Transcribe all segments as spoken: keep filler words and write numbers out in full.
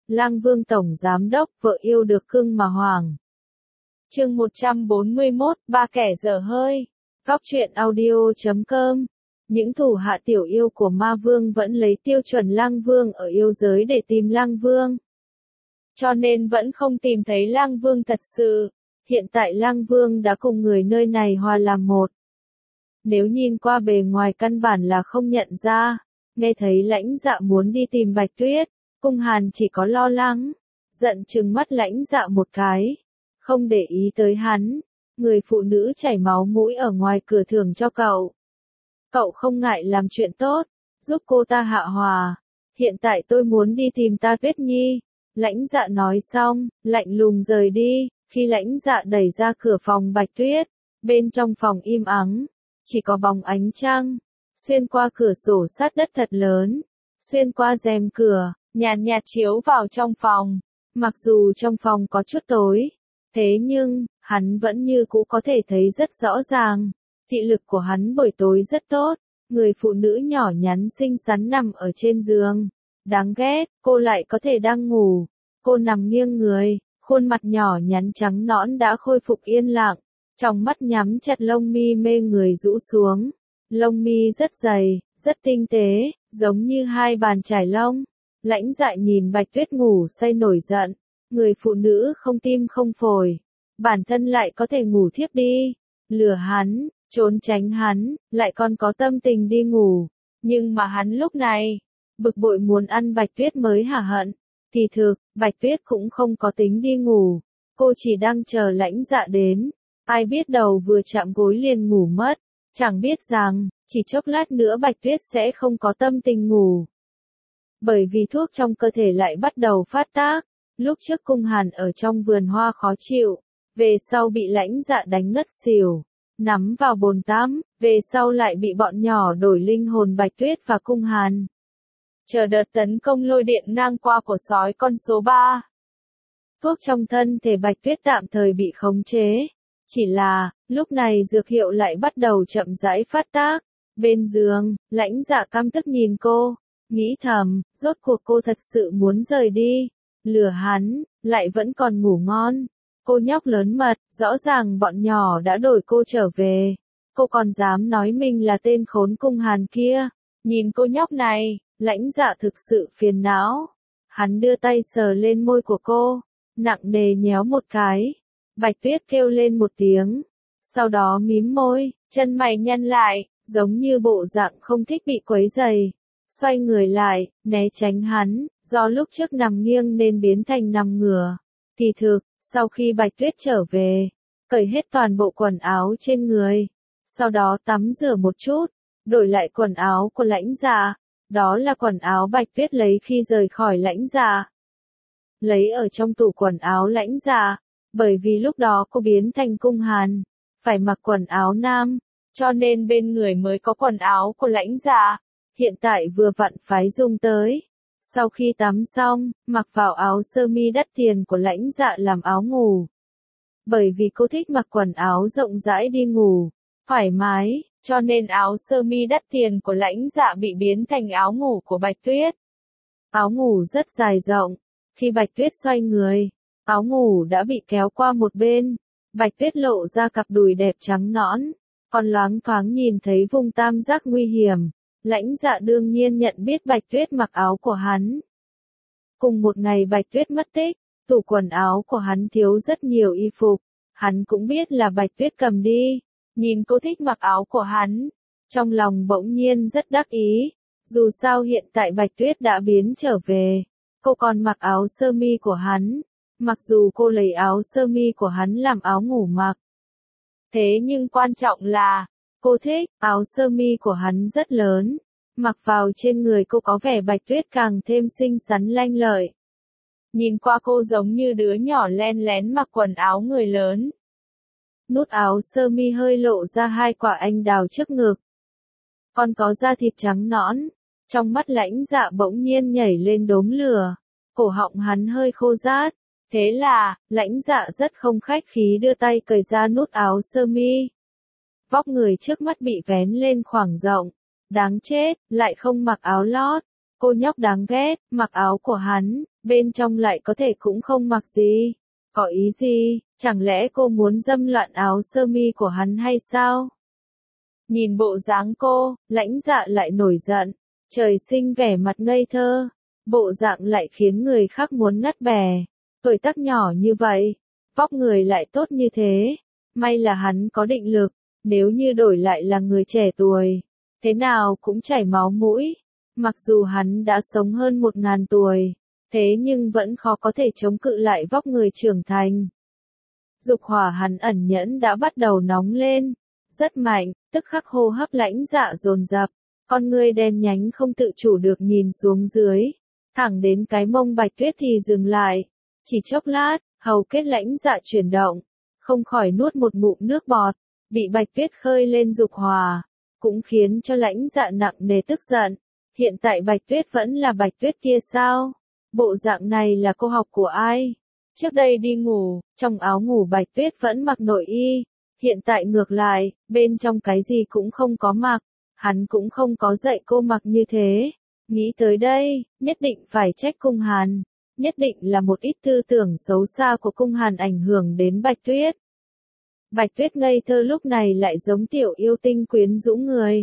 Lang Vương Tổng Giám Đốc, vợ yêu được cưng mà hoàng. Chương một trăm bốn mươi mốt, ba kẻ dở hơi. Góc truyện audio chấm com. Những thủ hạ tiểu yêu của Ma Vương vẫn lấy tiêu chuẩn Lang Vương ở yêu giới để tìm Lang Vương. Cho nên vẫn không tìm thấy Lang Vương thật sự. Hiện tại Lang Vương đã cùng người nơi này hòa làm một. Nếu nhìn qua bề ngoài căn bản là không nhận ra. Nghe thấy Lãnh Dạ muốn đi tìm Bạch Tuyết, Cung Hàn chỉ có lo lắng, giận trừng mắt Lãnh Dạ một cái, không để ý tới hắn. Người phụ nữ chảy máu mũi ở ngoài cửa thưởng cho cậu. Cậu không ngại làm chuyện tốt, giúp cô ta hạ hòa. Hiện tại tôi muốn đi tìm ta Tuyết Nhi. Lãnh Dạ nói xong, lạnh lùng rời đi. Khi Lãnh Dạ đẩy ra cửa phòng Bạch Tuyết, bên trong phòng im ắng, chỉ có bóng ánh trăng. Xuyên qua cửa sổ sát đất thật lớn, xuyên qua rèm cửa, nhàn nhạt chiếu vào trong phòng. Mặc dù trong phòng có chút tối, thế nhưng, hắn vẫn như cũ có thể thấy rất rõ ràng. Thị lực của hắn buổi tối rất tốt. Người phụ nữ nhỏ nhắn xinh xắn nằm ở trên giường. Đáng ghét, cô lại có thể đang ngủ. Cô nằm nghiêng người, khuôn mặt nhỏ nhắn trắng nõn đã khôi phục yên lặng. Trong mắt nhắm chặt, lông mi mê người rũ xuống. Lông mi rất dày, rất tinh tế, giống như hai bàn chải lông. Lãnh Dạ nhìn Bạch Tuyết ngủ say nổi giận. Người phụ nữ không tim không phổi, bản thân lại có thể ngủ thiếp đi. Lừa hắn, trốn tránh hắn, lại còn có tâm tình đi ngủ. Nhưng mà hắn lúc này, bực bội muốn ăn Bạch Tuyết mới hả hận. Kỳ thực, Bạch Tuyết cũng không có tính đi ngủ. Cô chỉ đang chờ Lãnh Dạ đến. Ai biết đầu vừa chạm gối liền ngủ mất. Chẳng biết rằng, chỉ chốc lát nữa Bạch Tuyết sẽ không có tâm tình ngủ. Bởi vì thuốc trong cơ thể lại bắt đầu phát tác. Lúc trước Cung Hàn ở trong vườn hoa khó chịu. Về sau bị Lãnh Dạ đánh ngất xỉu. Nắm vào bồn tắm. Về sau lại bị bọn nhỏ đổi linh hồn Bạch Tuyết và Cung Hàn. Chờ đợt tấn công lôi điện ngang qua của sói con số ba. Thuốc trong thân thể Bạch Tuyết tạm thời bị khống chế. Chỉ là, lúc này dược hiệu lại bắt đầu chậm rãi phát tác. Bên giường, Lãnh Dạ căm tức nhìn cô, nghĩ thầm, rốt cuộc cô thật sự muốn rời đi. Lừa hắn, lại vẫn còn ngủ ngon. Cô nhóc lớn mật, rõ ràng bọn nhỏ đã đổi cô trở về. Cô còn dám nói mình là tên khốn Cung Hàn kia. Nhìn cô nhóc này, Lãnh Dạ thực sự phiền não. Hắn đưa tay sờ lên môi của cô, nặng nề nhéo một cái. Bạch Tuyết kêu lên một tiếng, sau đó mím môi, chân mày nhăn lại, giống như bộ dạng không thích bị quấy rầy. Xoay người lại, né tránh hắn, do lúc trước nằm nghiêng nên biến thành nằm ngửa. Kỳ thực, sau khi Bạch Tuyết trở về, cởi hết toàn bộ quần áo trên người, sau đó tắm rửa một chút, đổi lại quần áo của Lãnh Dạ. Đó là quần áo Bạch Tuyết lấy khi rời khỏi Lãnh Dạ. Lấy ở trong tủ quần áo Lãnh Dạ. Bởi vì lúc đó cô biến thành Cung Hàn, phải mặc quần áo nam, cho nên bên người mới có quần áo của Lãnh Dạ. Hiện tại vừa vặn phái dùng tới. Sau khi tắm xong, mặc vào áo sơ mi đắt tiền của Lãnh Dạ làm áo ngủ. Bởi vì cô thích mặc quần áo rộng rãi đi ngủ, thoải mái, cho nên áo sơ mi đắt tiền của Lãnh Dạ bị biến thành áo ngủ của Bạch Tuyết. Áo ngủ rất dài rộng, khi Bạch Tuyết xoay người, áo ngủ đã bị kéo qua một bên. Bạch Tuyết lộ ra cặp đùi đẹp trắng nõn, còn loáng thoáng nhìn thấy vùng tam giác nguy hiểm. Lãnh Dạ đương nhiên nhận biết Bạch Tuyết mặc áo của hắn. Cùng một ngày Bạch Tuyết mất tích, tủ quần áo của hắn thiếu rất nhiều y phục. Hắn cũng biết là Bạch Tuyết cầm đi. Nhìn cô thích mặc áo của hắn, trong lòng bỗng nhiên rất đắc ý. Dù sao hiện tại Bạch Tuyết đã biến trở về, cô còn mặc áo sơ mi của hắn. Mặc dù cô lấy áo sơ mi của hắn làm áo ngủ mặc. Thế nhưng quan trọng là, cô thích, áo sơ mi của hắn rất lớn. Mặc vào trên người cô có vẻ Bạch Tuyết càng thêm xinh xắn lanh lợi. Nhìn qua cô giống như đứa nhỏ len lén mặc quần áo người lớn. Nút áo sơ mi hơi lộ ra hai quả anh đào trước ngực. Còn có da thịt trắng nõn. Trong mắt Lãnh Dạ bỗng nhiên nhảy lên đốm lửa. Cổ họng hắn hơi khô rát. Thế là, Lãnh Dạ rất không khách khí đưa tay cởi ra nút áo sơ mi. Vóc người trước mắt bị vén lên khoảng rộng. Đáng chết, lại không mặc áo lót. Cô nhóc đáng ghét, mặc áo của hắn, bên trong lại có thể cũng không mặc gì. Có ý gì, chẳng lẽ cô muốn dâm loạn áo sơ mi của hắn hay sao? Nhìn bộ dáng cô, Lãnh Dạ lại nổi giận, trời sinh vẻ mặt ngây thơ, bộ dạng lại khiến người khác muốn ngắt bè. Tuổi tác nhỏ như vậy, vóc người lại tốt như thế, may là hắn có định lực, nếu như đổi lại là người trẻ tuổi, thế nào cũng chảy máu mũi. Mặc dù hắn đã sống hơn một ngàn tuổi, thế nhưng vẫn khó có thể chống cự lại vóc người trưởng thành. Dục hỏa hắn ẩn nhẫn đã bắt đầu nóng lên, rất mạnh, tức khắc hô hấp Lãnh Dạ dồn dập, con ngươi đen nhánh không tự chủ được nhìn xuống dưới, thẳng đến cái mông Bạch Tuyết thì dừng lại. Chỉ chốc lát, hầu kết Lãnh Dạ chuyển động, không khỏi nuốt một ngụm nước bọt, bị Bạch Tuyết khơi lên dục hỏa, cũng khiến cho Lãnh Dạ nặng nề tức giận. Hiện tại Bạch Tuyết vẫn là Bạch Tuyết kia sao? Bộ dạng này là cô học của ai? Trước đây đi ngủ, trong áo ngủ Bạch Tuyết vẫn mặc nội y, hiện tại ngược lại, bên trong cái gì cũng không có mặc, hắn cũng không có dạy cô mặc như thế. Nghĩ tới đây, nhất định phải trách Cung Hàn, nhất định là một ít tư tưởng xấu xa của Cung Hàn ảnh hưởng đến Bạch Tuyết. Bạch Tuyết ngây thơ lúc này lại giống tiểu yêu tinh quyến rũ người.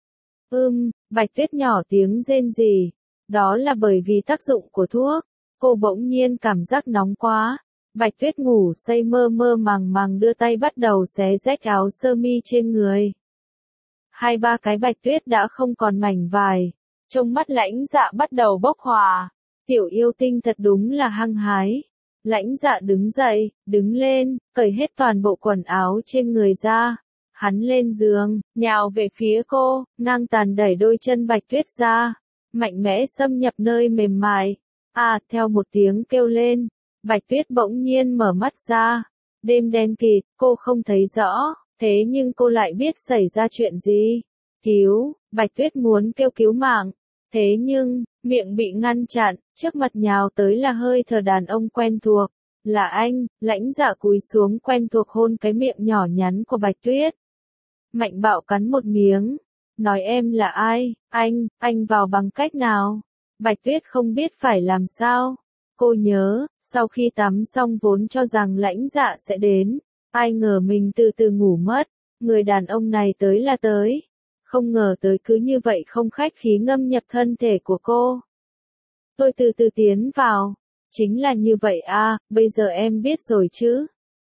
Ưm, Bạch Tuyết nhỏ tiếng rên rỉ, đó là bởi vì tác dụng của thuốc, cô bỗng nhiên cảm giác nóng quá. Bạch Tuyết ngủ say mơ mơ màng màng đưa tay bắt đầu xé rách áo sơ mi trên người. Hai ba cái Bạch Tuyết đã không còn mảnh vải, trong mắt Lãnh Dạ bắt đầu bốc hỏa, tiểu yêu tinh thật đúng là hăng hái. Lãnh Dạ đứng dậy, đứng lên, cởi hết toàn bộ quần áo trên người ra. Hắn lên giường, nhào về phía cô, ngang tàn đẩy đôi chân Bạch Tuyết ra, mạnh mẽ xâm nhập nơi mềm mại. À, theo một tiếng kêu lên, Bạch Tuyết bỗng nhiên mở mắt ra. Đêm đen kịt, cô không thấy rõ, thế nhưng cô lại biết xảy ra chuyện gì. Cứu, Bạch Tuyết muốn kêu cứu mạng, thế nhưng, miệng bị ngăn chặn, trước mặt nhào tới là hơi thở đàn ông quen thuộc. Là anh. Lãnh Dạ cúi xuống quen thuộc hôn cái miệng nhỏ nhắn của Bạch Tuyết. Mạnh bạo cắn một miếng, nói em là ai, anh, anh vào bằng cách nào? Bạch Tuyết không biết phải làm sao. Cô nhớ, sau khi tắm xong vốn cho rằng Lãnh Dạ sẽ đến, ai ngờ mình từ từ ngủ mất, người đàn ông này tới là tới. Không ngờ tới cứ như vậy không khách khí ngâm nhập thân thể của cô. Tôi từ từ tiến vào, chính là như vậy à, bây giờ em biết rồi chứ?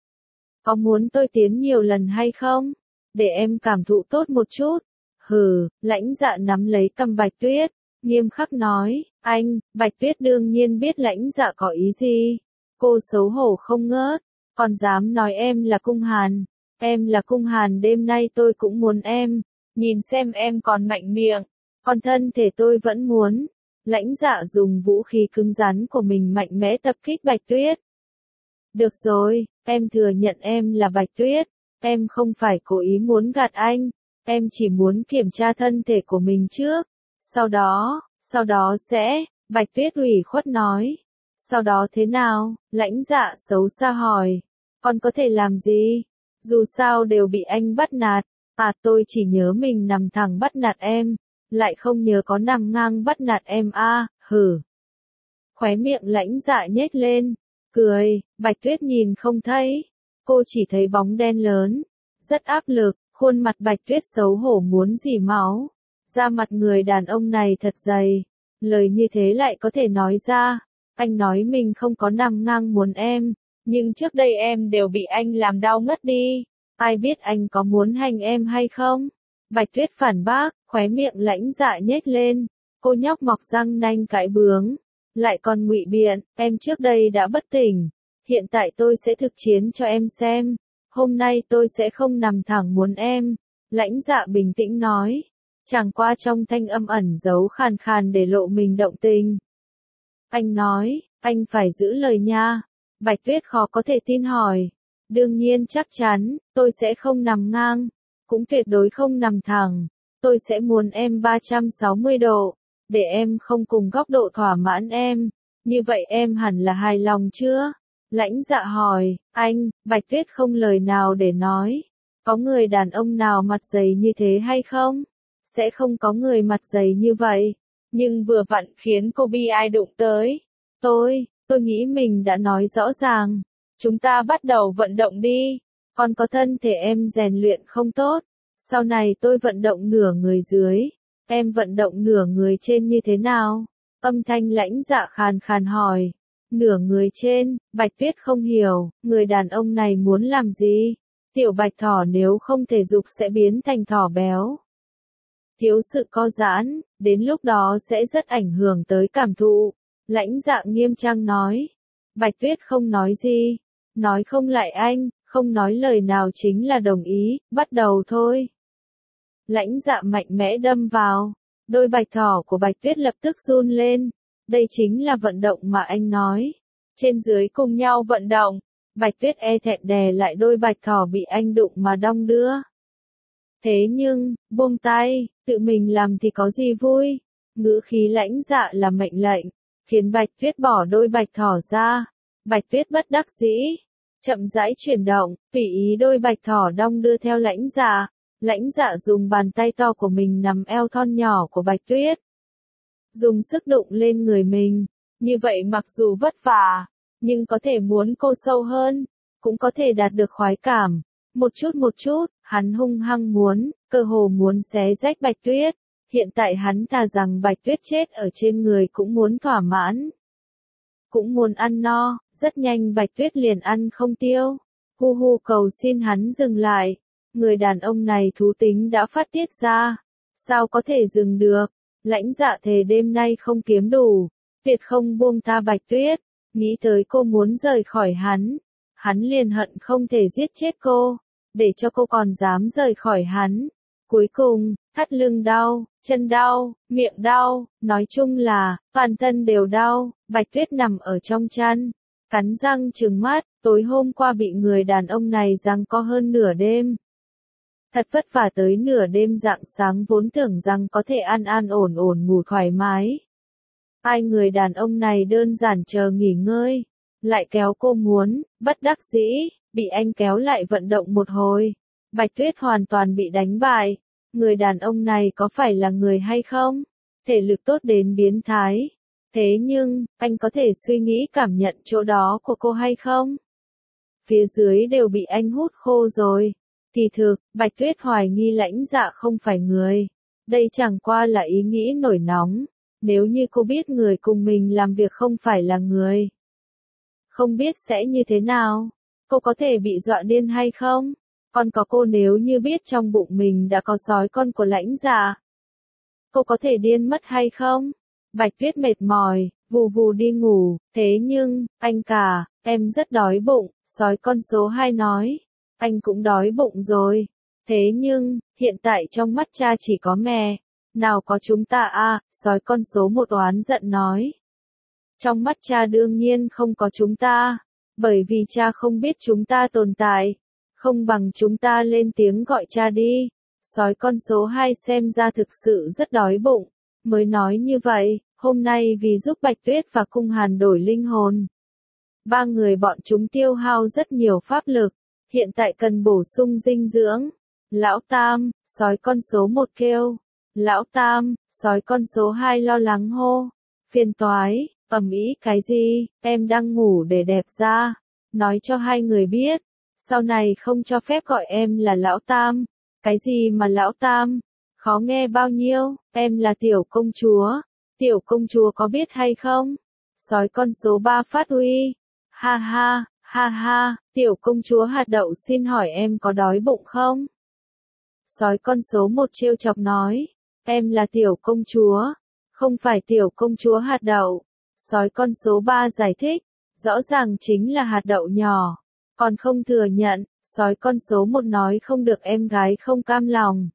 Có muốn tôi tiến nhiều lần hay không? Để em cảm thụ tốt một chút. Hừ, Lãnh Dạ nắm lấy cằm Bạch Tuyết, nghiêm khắc nói, anh. Bạch Tuyết đương nhiên biết Lãnh Dạ có ý gì. Cô xấu hổ không ngớt, còn dám nói em là Cung Hàn. Em là Cung Hàn, đêm nay tôi cũng muốn em. Nhìn xem em còn mạnh miệng, còn thân thể tôi vẫn muốn. Lãnh Dạ dùng vũ khí cứng rắn của mình mạnh mẽ tập kích Bạch Tuyết. Được rồi, em thừa nhận em là Bạch Tuyết. Em không phải cố ý muốn gạt anh, em chỉ muốn kiểm tra thân thể của mình trước. Sau đó, sau đó sẽ, Bạch Tuyết ủy khuất nói. Sau đó thế nào? Lãnh Dạ xấu xa hỏi. Con có thể làm gì? Dù sao đều bị anh bắt nạt. À, tôi chỉ nhớ mình nằm thẳng bắt nạt em, lại không nhớ có nằm ngang bắt nạt em a. À, hử. Khóe miệng Lãnh Dạ nhếch lên, cười. Bạch Tuyết nhìn không thấy. Cô chỉ thấy bóng đen lớn, rất áp lực, khuôn mặt Bạch Tuyết xấu hổ muốn rỉ máu. Da mặt người đàn ông này thật dày, lời như thế lại có thể nói ra. Anh nói mình không có nằm ngang muốn em, nhưng trước đây em đều bị anh làm đau ngất đi. Ai biết anh có muốn hành em hay không? Bạch Tuyết phản bác, khóe miệng Lãnh Dạ nhếch lên. Cô nhóc mọc răng nanh cãi bướng, lại còn ngụy biện, em trước đây đã bất tỉnh. Hiện tại tôi sẽ thực chiến cho em xem. Hôm nay tôi sẽ không nằm thẳng muốn em. Lãnh Dạ bình tĩnh nói. Chẳng qua trong thanh âm ẩn giấu khàn khàn để lộ mình động tình. Anh nói, anh phải giữ lời nha. Bạch Tuyết khó có thể tin hỏi. Đương nhiên chắc chắn, tôi sẽ không nằm ngang. Cũng tuyệt đối không nằm thẳng. Tôi sẽ muốn em ba trăm sáu mươi độ. Để em không cùng góc độ thỏa mãn em. Như vậy em hẳn là hài lòng chưa? Lãnh Dạ hỏi, anh. Bạch Tuyết không lời nào để nói. Có người đàn ông nào mặt dày như thế hay không? Sẽ không có người mặt dày như vậy. nhưng vừa vặn khiến cô bi ai đụng tới. Tôi, tôi nghĩ mình đã nói rõ ràng. Chúng ta bắt đầu vận động đi. Con có thân thể em rèn luyện không tốt. Sau này tôi vận động nửa người dưới. Em vận động nửa người trên như thế nào? Âm thanh Lãnh Dạ khàn khàn hỏi. Nửa người trên, Bạch Tuyết không hiểu, người đàn ông này muốn làm gì? Tiểu bạch thỏ nếu không thể dục sẽ biến thành thỏ béo. Thiếu sự co giãn, đến lúc đó sẽ rất ảnh hưởng tới cảm thụ. Lãnh Dạ nghiêm trang nói. Bạch Tuyết không nói gì. Nói không lại anh, không nói lời nào chính là đồng ý, bắt đầu thôi. Lãnh Dạ mạnh mẽ đâm vào. Đôi bạch thỏ của Bạch Tuyết lập tức run lên. Đây chính là vận động mà anh nói. Trên dưới cùng nhau vận động. Bạch Tuyết e thẹn đè lại đôi bạch thỏ bị anh đụng mà đong đưa. Thế nhưng, buông tay, tự mình làm thì có gì vui. Ngữ khí Lãnh Dạ là mệnh lệnh, khiến Bạch Tuyết bỏ đôi bạch thỏ ra. Bạch Tuyết bất đắc dĩ, chậm rãi chuyển động, tùy ý đôi bạch thỏ đong đưa theo Lãnh Dạ. Lãnh Dạ dùng bàn tay to của mình nắm eo thon nhỏ của Bạch Tuyết. Dùng sức đụng lên người mình. Như vậy mặc dù vất vả, nhưng có thể muốn cô sâu hơn, cũng có thể đạt được khoái cảm. Một chút một chút, hắn hung hăng muốn, cơ hồ muốn xé rách Bạch Tuyết. Hiện tại hắn thà rằng Bạch Tuyết chết ở trên người cũng muốn thỏa mãn. Cũng muốn ăn no, rất nhanh Bạch Tuyết liền ăn không tiêu. Hu hu cầu xin hắn dừng lại. Người đàn ông này thú tính đã phát tiết ra. Sao có thể dừng được? Lãnh Dạ thề đêm nay không kiếm đủ. Tuyệt không buông tha Bạch Tuyết. Nghĩ tới cô muốn rời khỏi hắn. Hắn liền hận không thể giết chết cô. Để cho cô còn dám rời khỏi hắn. Cuối cùng, thắt lưng đau, chân đau, miệng đau, nói chung là, toàn thân đều đau. Bạch Tuyết nằm ở trong chăn, cắn răng trừng mắt, tối hôm qua bị người đàn ông này giằng co hơn nửa đêm. Thật vất vả tới nửa đêm rạng sáng vốn tưởng rằng có thể an an ổn ổn ngủ thoải mái. Ai người đàn ông này đơn giản chờ nghỉ ngơi, lại kéo cô muốn, bất đắc dĩ, bị anh kéo lại vận động một hồi. Bạch Tuyết hoàn toàn bị đánh bại. Người đàn ông này có phải là người hay không? Thể lực tốt đến biến thái. Thế nhưng, anh có thể suy nghĩ cảm nhận chỗ đó của cô hay không? Phía dưới đều bị anh hút khô rồi. Kỳ thực, Bạch Tuyết hoài nghi Lãnh Dạ không phải người. Đây chẳng qua là ý nghĩ nổi nóng. Nếu như cô biết người cùng mình làm việc không phải là người, không biết sẽ như thế nào? Cô có thể bị dọa điên hay không? Còn có cô nếu như biết trong bụng mình đã có sói con của Lãnh Dạ, cô có thể điên mất hay không? Bạch Tuyết mệt mỏi, vù vù đi ngủ. Thế nhưng, anh cả, em rất đói bụng. Sói con số hai nói. Anh cũng đói bụng rồi. Thế nhưng, hiện tại trong mắt cha chỉ có mẹ. Nào có chúng ta à, sói con số một oán giận nói. Trong mắt cha đương nhiên không có chúng ta. Bởi vì cha không biết chúng ta tồn tại. Không bằng chúng ta lên tiếng gọi cha đi. Sói con số hai xem ra thực sự rất đói bụng. Mới nói như vậy, hôm nay vì giúp Bạch Tuyết và Cung Hàn đổi linh hồn. Ba người bọn chúng tiêu hao rất nhiều pháp lực. Hiện tại cần bổ sung dinh dưỡng. Lão Tam, sói con số một kêu. Lão Tam, sói con số hai lo lắng hô. Phiền toái, ầm ĩ cái gì, em đang ngủ để đẹp ra. Nói cho hai người biết. Sau này không cho phép gọi em là Lão Tam. Cái gì mà Lão Tam? Khó nghe bao nhiêu, em là tiểu công chúa. Tiểu công chúa có biết hay không? Sói con số ba phát uy. Ha ha, ha ha, tiểu công chúa hạt đậu xin hỏi em có đói bụng không? Sói con số một trêu chọc nói. Em là tiểu công chúa. Không phải tiểu công chúa hạt đậu. Sói con số ba giải thích. Rõ ràng chính là hạt đậu nhỏ. Còn không thừa nhận, sói con số một nói không được em gái không cam lòng.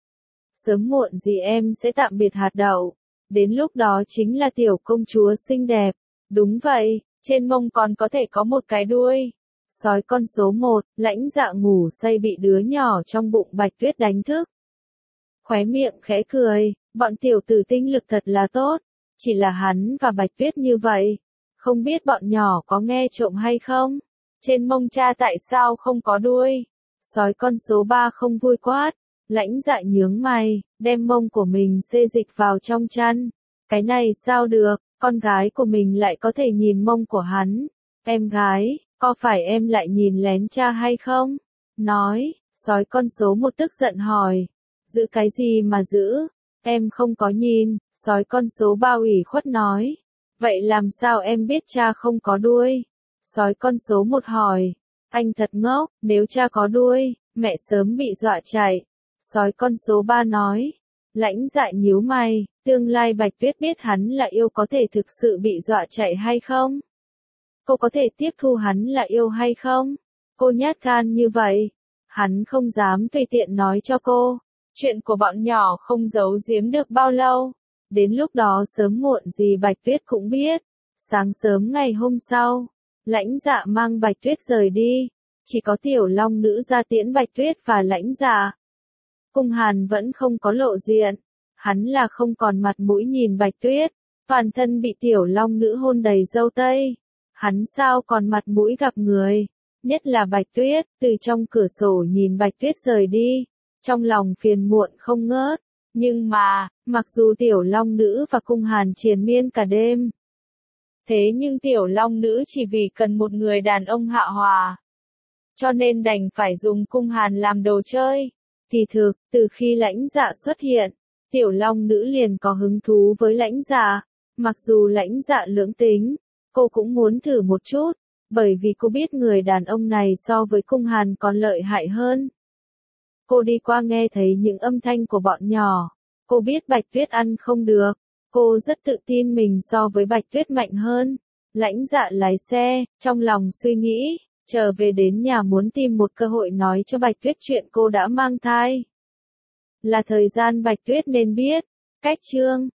Sớm muộn gì em sẽ tạm biệt hạt đậu. Đến lúc đó chính là tiểu công chúa xinh đẹp. Đúng vậy, trên mông còn có thể có một cái đuôi. Sói con số một, Lãnh Dạ ngủ say bị đứa nhỏ trong bụng Bạch Tuyết đánh thức. Khóe miệng khẽ cười, bọn tiểu tử tinh lực thật là tốt. Chỉ là hắn và Bạch Tuyết như vậy. Không biết bọn nhỏ có nghe trộm hay không? Trên mông cha tại sao không có đuôi? Sói con số ba không vui quát. Lãnh Dạ nhướng mày, đem mông của mình xê dịch vào trong chăn. Cái này sao được, con gái của mình lại có thể nhìn mông của hắn. Em gái, có phải em lại nhìn lén cha hay không? Nói, sói con số một tức giận hỏi. Giữ cái gì mà giữ? Em không có nhìn, sói con số ba ủy khuất nói. Vậy làm sao em biết cha không có đuôi? Sói con số một hỏi. Anh thật ngốc, nếu cha có đuôi, mẹ sớm bị dọa chạy. Sói con số ba nói. Lãnh Dạ nhíu mày, tương lai Bạch Tuyết biết hắn là yêu có thể thực sự bị dọa chạy hay không? Cô có thể tiếp thu hắn là yêu hay không? Cô nhát gan như vậy. Hắn không dám tùy tiện nói cho cô. Chuyện của bọn nhỏ không giấu giếm được bao lâu. Đến lúc đó sớm muộn gì Bạch Tuyết cũng biết. Sáng sớm ngày hôm sau, Lãnh Dạ mang Bạch Tuyết rời đi. Chỉ có Tiểu Long Nữ ra tiễn Bạch Tuyết và Lãnh Dạ. Cung Hàn vẫn không có lộ diện. Hắn là không còn mặt mũi nhìn Bạch Tuyết. Toàn thân bị Tiểu Long Nữ hôn đầy râu tây. Hắn sao còn mặt mũi gặp người. Nhất là Bạch Tuyết, từ trong cửa sổ nhìn Bạch Tuyết rời đi. Trong lòng phiền muộn không ngớt. Nhưng mà, mặc dù Tiểu Long Nữ và Cung Hàn triền miên cả đêm. Thế nhưng Tiểu Long Nữ chỉ vì cần một người đàn ông hạ hòa. Cho nên đành phải dùng Cung Hàn làm đồ chơi. Kỳ thực, từ khi Lãnh Dạ xuất hiện, Tiểu Long Nữ liền có hứng thú với Lãnh Dạ. Mặc dù Lãnh Dạ lưỡng tính, cô cũng muốn thử một chút, bởi vì cô biết người đàn ông này so với Cung Hàn còn lợi hại hơn. Cô đi qua nghe thấy những âm thanh của bọn nhỏ. Cô biết Bạch Tuyết ăn không được. Cô rất tự tin mình so với Bạch Tuyết mạnh hơn. Lãnh Dạ lái xe, trong lòng suy nghĩ, trở về đến nhà muốn tìm một cơ hội nói cho Bạch Tuyết chuyện cô đã mang thai. Là thời gian Bạch Tuyết nên biết. Cách chương